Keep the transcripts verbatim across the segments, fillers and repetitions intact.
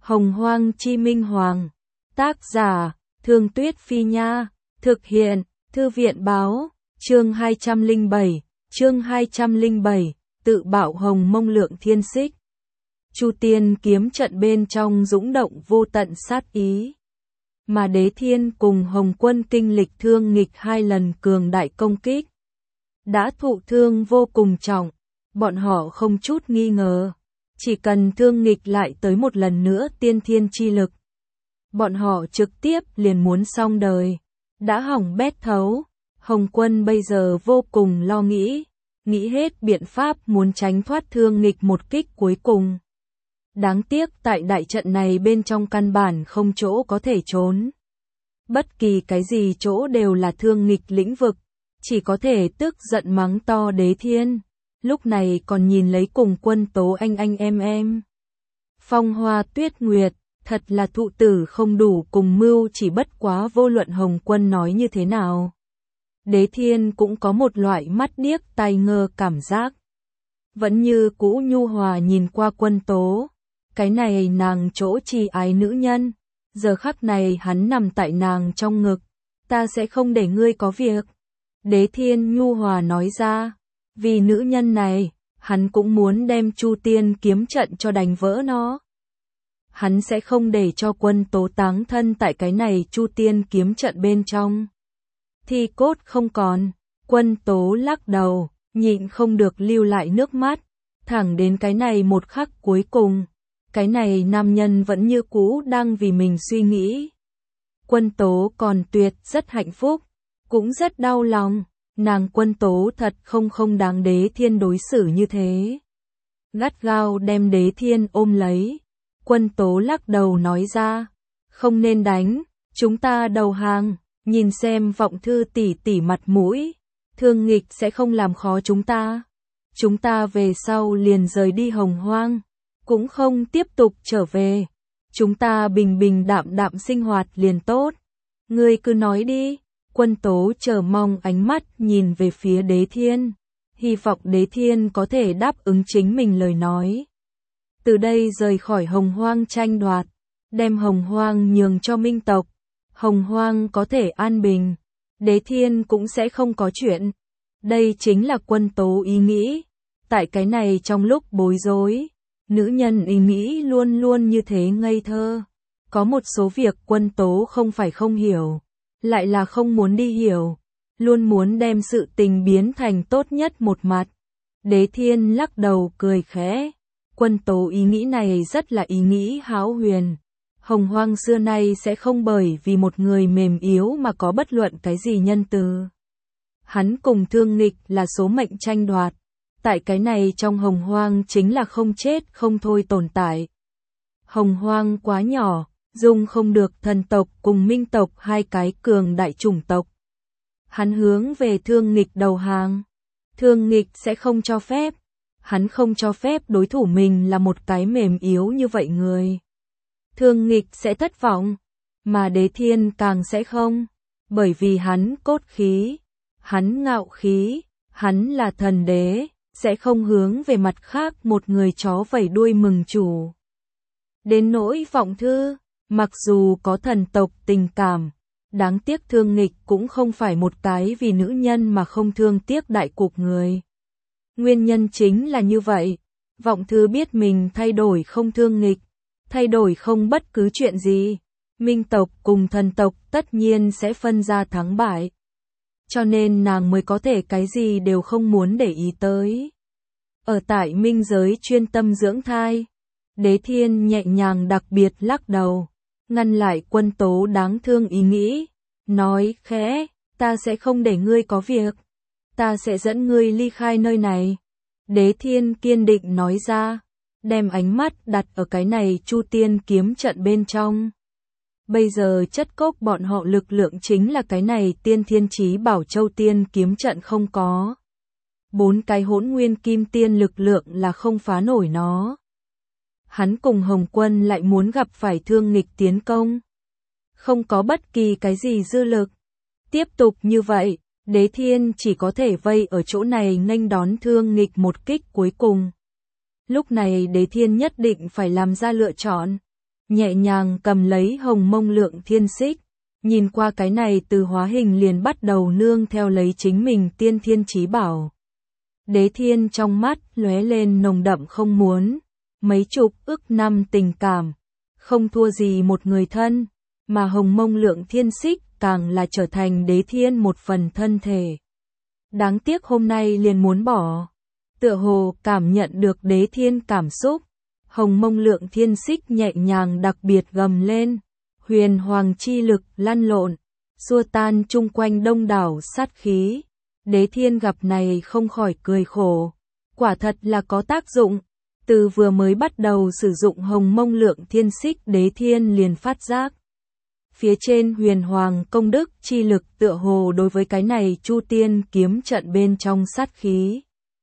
Hồng Hoang Chi Minh Hoàng. Tác giả, Thương Tuyết Phi Nha. Thực hiện, Thư viện Báo. Chương hai trăm lẻ bảy. Chương hai trăm lẻ bảy. Tự bạo Hồng Mông Lượng Thiên Xích. Chu Tiên kiếm trận bên trong dũng động vô tận sát ý. Mà Đế Thiên cùng Hồng Quân kinh lịch thương nghịch hai lần cường đại công kích. Đã thụ thương vô cùng trọng, bọn họ không chút nghi ngờ. Chỉ cần thương nghịch lại tới một lần nữa tiên thiên chi lực. Bọn họ trực tiếp liền muốn xong đời. Đã hỏng bét thấu. Hồng Quân bây giờ vô cùng lo nghĩ. Nghĩ hết biện pháp muốn tránh thoát thương nghịch một kích cuối cùng. Đáng tiếc tại đại trận này bên trong căn bản không chỗ có thể trốn. Bất kỳ cái gì chỗ đều là thương nghịch lĩnh vực. Chỉ có thể tức giận mắng to Đế Thiên. Lúc này còn nhìn lấy cùng Quân Tố anh anh em em. Phong Hoa Tuyết Nguyệt, thật là thụ tử không đủ cùng mưu, chỉ bất quá vô luận Hồng Quân nói như thế nào. Đế Thiên cũng có một loại mắt điếc tai ngơ cảm giác. Vẫn như cũ nhu hòa nhìn qua Quân Tố. Cái này nàng chỗ chi ái nữ nhân. Giờ khắc này hắn nằm tại nàng trong ngực. Ta sẽ không để ngươi có việc. Đế Thiên nhu hòa nói ra. Vì nữ nhân này, hắn cũng muốn đem Chu Tiên kiếm trận cho đánh vỡ nó. Hắn sẽ không để cho Quân Tố táng thân tại cái này Chu Tiên kiếm trận bên trong. Thi cốt không còn, Quân Tố lắc đầu, nhịn không được lưu lại nước mắt, thẳng đến cái này một khắc cuối cùng. Cái này nam nhân vẫn như cũ đang vì mình suy nghĩ. Quân Tố còn tuyệt rất hạnh phúc, cũng rất đau lòng. Nàng Quân Tố thật không không đáng Đế Thiên đối xử như thế. Gắt gao đem Đế Thiên ôm lấy. Quân Tố lắc đầu nói ra. Không nên đánh, chúng ta đầu hàng. Nhìn xem Vọng Thư tỷ tỷ mặt mũi. Thương nghịch sẽ không làm khó chúng ta. Chúng ta về sau liền rời đi Hồng Hoang. Cũng không tiếp tục trở về. Chúng ta bình bình đạm đạm sinh hoạt liền tốt. Ngươi cứ nói đi. Quân Tố chờ mong ánh mắt nhìn về phía Đế Thiên. Hy vọng Đế Thiên có thể đáp ứng chính mình lời nói. Từ đây rời khỏi Hồng Hoang tranh đoạt. Đem Hồng Hoang nhường cho Minh tộc. Hồng Hoang có thể an bình. Đế Thiên cũng sẽ không có chuyện. Đây chính là Quân Tố ý nghĩ. Tại cái này trong lúc bối rối. Nữ nhân ý nghĩ luôn luôn như thế ngây thơ. Có một số việc Quân Tố không phải không hiểu. Lại là không muốn đi hiểu. Luôn muốn đem sự tình biến thành tốt nhất một mặt. Đế Thiên lắc đầu cười khẽ. Quân Tố ý nghĩ này rất là ý nghĩ hão huyền. Hồng Hoang xưa nay sẽ không bởi vì một người mềm yếu mà có bất luận cái gì nhân từ. Hắn cùng thương nghịch là số mệnh tranh đoạt. Tại cái này trong Hồng Hoang chính là không chết không thôi tồn tại. Hồng Hoang quá nhỏ, dung không được thần tộc cùng minh tộc hai cái cường đại chủng tộc. Hắn hướng về thương nghịch đầu hàng. Thương nghịch sẽ không cho phép. Hắn không cho phép đối thủ mình là một cái mềm yếu như vậy người. Thương nghịch sẽ thất vọng. Mà Đế Thiên càng sẽ không. Bởi vì hắn cốt khí. Hắn ngạo khí. Hắn là thần đế. Sẽ không hướng về mặt khác một người chó vẩy đuôi mừng chủ. Đến nỗi Vọng Thư. Mặc dù có thần tộc tình cảm. Đáng tiếc thương nghịch cũng không phải một cái vì nữ nhân mà không thương tiếc đại cục người. Nguyên nhân chính là như vậy. Vọng Thư biết mình thay đổi không thương nghịch. Thay đổi không bất cứ chuyện gì. Minh tộc cùng thần tộc tất nhiên sẽ phân ra thắng bại. Cho nên nàng mới có thể cái gì đều không muốn để ý tới. Ở tại minh giới chuyên tâm dưỡng thai. Đế Thiên nhẹ nhàng đặc biệt lắc đầu. Ngăn lại Quân Tố đáng thương ý nghĩ. Nói khẽ, ta sẽ không để ngươi có việc. Ta sẽ dẫn ngươi ly khai nơi này. Đế Thiên kiên định nói ra. Đem ánh mắt đặt ở cái này Chu Tiên kiếm trận bên trong. Bây giờ chất cốc bọn họ lực lượng chính là cái này Tiên Thiên Chí Bảo Châu Tiên kiếm trận không có. Bốn cái hỗn nguyên kim tiên lực lượng là không phá nổi nó. Hắn cùng Hồng Quân lại muốn gặp phải thương nghịch tiến công. Không có bất kỳ cái gì dư lực. Tiếp tục như vậy, Đế Thiên chỉ có thể vây ở chỗ này nghênh đón thương nghịch một kích cuối cùng. Lúc này Đế Thiên nhất định phải làm ra lựa chọn. nhẹ nhàng cầm lấy hồng mông lượng thiên xích, nhìn qua cái này từ hóa hình liền bắt đầu nương theo lấy chính mình tiên thiên chí bảo. Đế Thiên trong mắt lóe lên nồng đậm không muốn, mấy chục ức năm tình cảm, không thua gì một người thân, mà hồng mông lượng thiên xích càng là trở thành Đế Thiên một phần thân thể. Đáng tiếc hôm nay liền muốn bỏ, tựa hồ cảm nhận được Đế Thiên cảm xúc, hồng mông lượng thiên xích nhẹ nhàng đặc biệt gầm lên, huyền hoàng chi lực lăn lộn, xua tan chung quanh đông đảo sát khí. Đế Thiên gặp này không khỏi cười khổ, quả thật là có tác dụng, từ vừa mới bắt đầu sử dụng hồng mông lượng thiên xích Đế Thiên liền phát giác. Phía trên huyền hoàng công đức chi lực tựa hồ đối với cái này Chu Tiên kiếm trận bên trong sát khí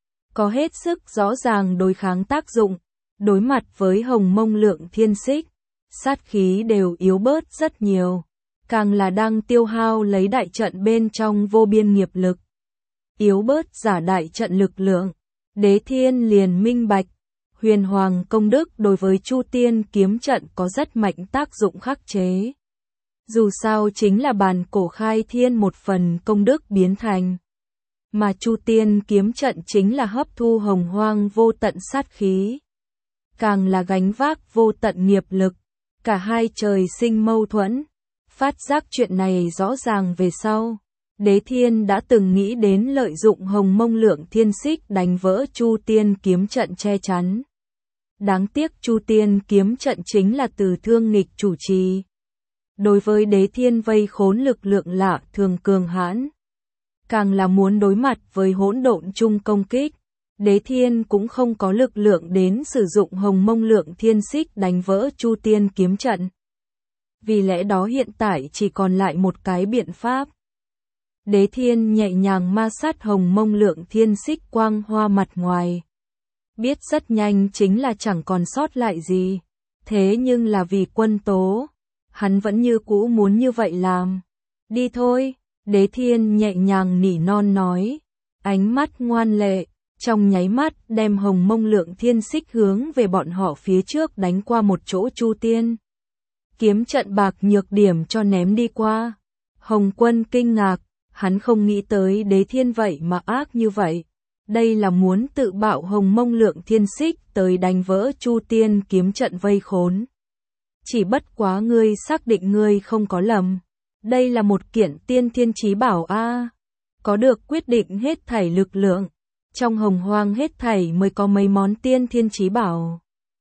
có hết sức rõ ràng đối kháng tác dụng, đối mặt với hồng mông lượng thiên xích, sát khí đều yếu bớt rất nhiều, càng là đang tiêu hao lấy đại trận bên trong vô biên nghiệp lực. Yếu bớt giả đại trận lực lượng, Đế Thiên liền minh bạch, huyền hoàng công đức đối với Chu Tiên kiếm trận có rất mạnh tác dụng khắc chế. Dù sao chính là bàn cổ khai thiên một phần công đức biến thành, mà Chu Tiên kiếm trận chính là hấp thu hồng hoang vô tận sát khí, càng là gánh vác vô tận nghiệp lực, cả hai trời sinh mâu thuẫn. Phát giác chuyện này rõ ràng về sau, Đế Thiên đã từng nghĩ đến lợi dụng hồng mông lượng thiên xích đánh vỡ Chu Tiên kiếm trận che chắn. Đáng tiếc Chu Tiên kiếm trận chính là từ Thương Nghịch chủ trì. Đối với Đế Thiên vây khốn lực lượng lạ thường cường hãn, càng là muốn đối mặt với hỗn độn chung công kích, Đế Thiên cũng không có lực lượng đến sử dụng hồng mông lượng thiên xích đánh vỡ Chu Tiên kiếm trận. Vì lẽ đó hiện tại chỉ còn lại một cái biện pháp. Đế Thiên nhẹ nhàng ma sát hồng mông lượng thiên xích quang hoa mặt ngoài. Biết rất nhanh chính là chẳng còn sót lại gì. Thế nhưng là vì quân tố, hắn vẫn như cũ muốn như vậy làm. Đi thôi, Đế Thiên nhẹ nhàng nỉ non nói. Ánh mắt ngoan lệ, trong nháy mắt đem hồng mông lượng thiên xích hướng về bọn họ phía trước đánh qua một chỗ Chu Tiên kiếm trận bạc nhược điểm cho ném đi qua. Hồng Quân kinh ngạc, hắn không nghĩ tới Đế Thiên vậy mà ác như vậy. Đây là muốn tự bạo hồng mông lượng thiên xích tới đánh vỡ Chu Tiên kiếm trận vây khốn. Chỉ bất quá ngươi xác định ngươi không có lầm. Đây là một kiện tiên thiên chí bảo a, có được quyết định hết thảy lực lượng. Trong hồng hoang hết thảy mới có mấy món tiên thiên chí bảo.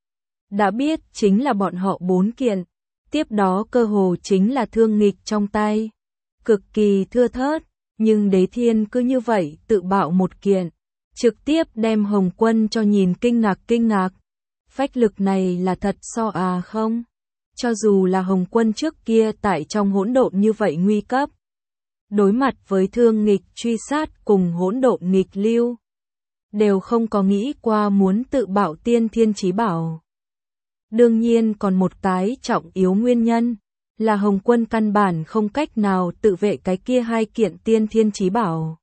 Đã biết chính là bọn họ bốn kiện. Tiếp đó cơ hồ chính là Thương Nghịch trong tay. Cực kỳ thưa thớt, nhưng Đế Thiên cứ như vậy tự bạo một kiện. Trực tiếp đem Hồng Quân cho nhìn kinh ngạc kinh ngạc. Phách lực này là thật so à không? Cho dù là Hồng Quân trước kia tại trong hỗn độn như vậy nguy cấp. Đối mặt với Thương Nghịch truy sát cùng hỗn độn nghịch lưu. Đều không có nghĩ qua muốn tự bạo tiên thiên chí bảo. Đương nhiên còn một cái trọng yếu nguyên nhân, là Hồng Quân căn bản không cách nào tự vệ cái kia hai kiện tiên thiên chí bảo.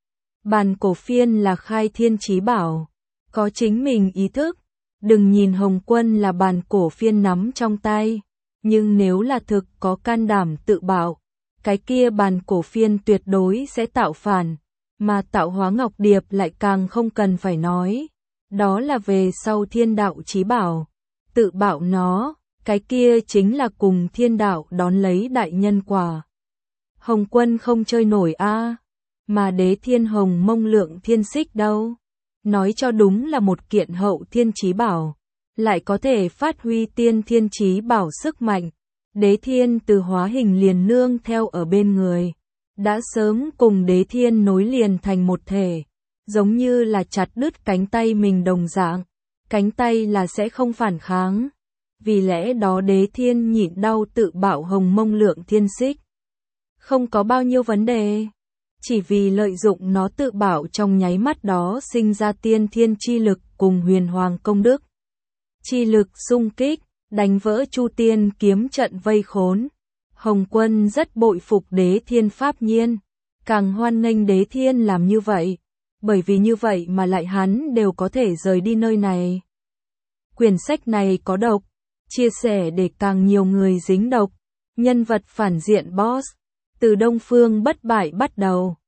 Bàn cổ phiên là khai thiên chí bảo, có chính mình ý thức, đừng nhìn Hồng Quân là bàn cổ phiên nắm trong tay, nhưng nếu là thực có can đảm tự bạo, cái kia bàn cổ phiên tuyệt đối sẽ tạo phản, mà tạo hóa ngọc điệp lại càng không cần phải nói, đó là về sau thiên đạo chí bảo. Tự bạo nó, cái kia chính là cùng thiên đạo đón lấy đại nhân quả. Hồng Quân không chơi nổi a, mà Đế Thiên hồng mông lượng thiên xích đâu. Nói cho đúng là một kiện hậu thiên chí bảo, lại có thể phát huy tiên thiên chí bảo sức mạnh. Đế Thiên từ hóa hình liền nương theo ở bên người, đã sớm cùng Đế Thiên nối liền thành một thể, giống như là chặt đứt cánh tay mình đồng dạng. Cánh tay là sẽ không phản kháng. Vì lẽ đó Đế Thiên nhịn đau tự bạo hồng mông lượng thiên xích. Không có bao nhiêu vấn đề. Chỉ vì lợi dụng nó tự bạo trong nháy mắt đó sinh ra tiên thiên chi lực cùng huyền hoàng công đức. Chi lực xung kích, đánh vỡ Chu Tiên kiếm trận vây khốn. Hồng Quân rất bội phục Đế Thiên pháp nhiên. Càng hoan nghênh Đế Thiên làm như vậy. Bởi vì như vậy mà lại hắn đều có thể rời đi nơi này. Quyển sách này có độc, chia sẻ để càng nhiều người dính độc. Nhân vật phản diện Boss. Từ Đông Phương bất bại bắt đầu.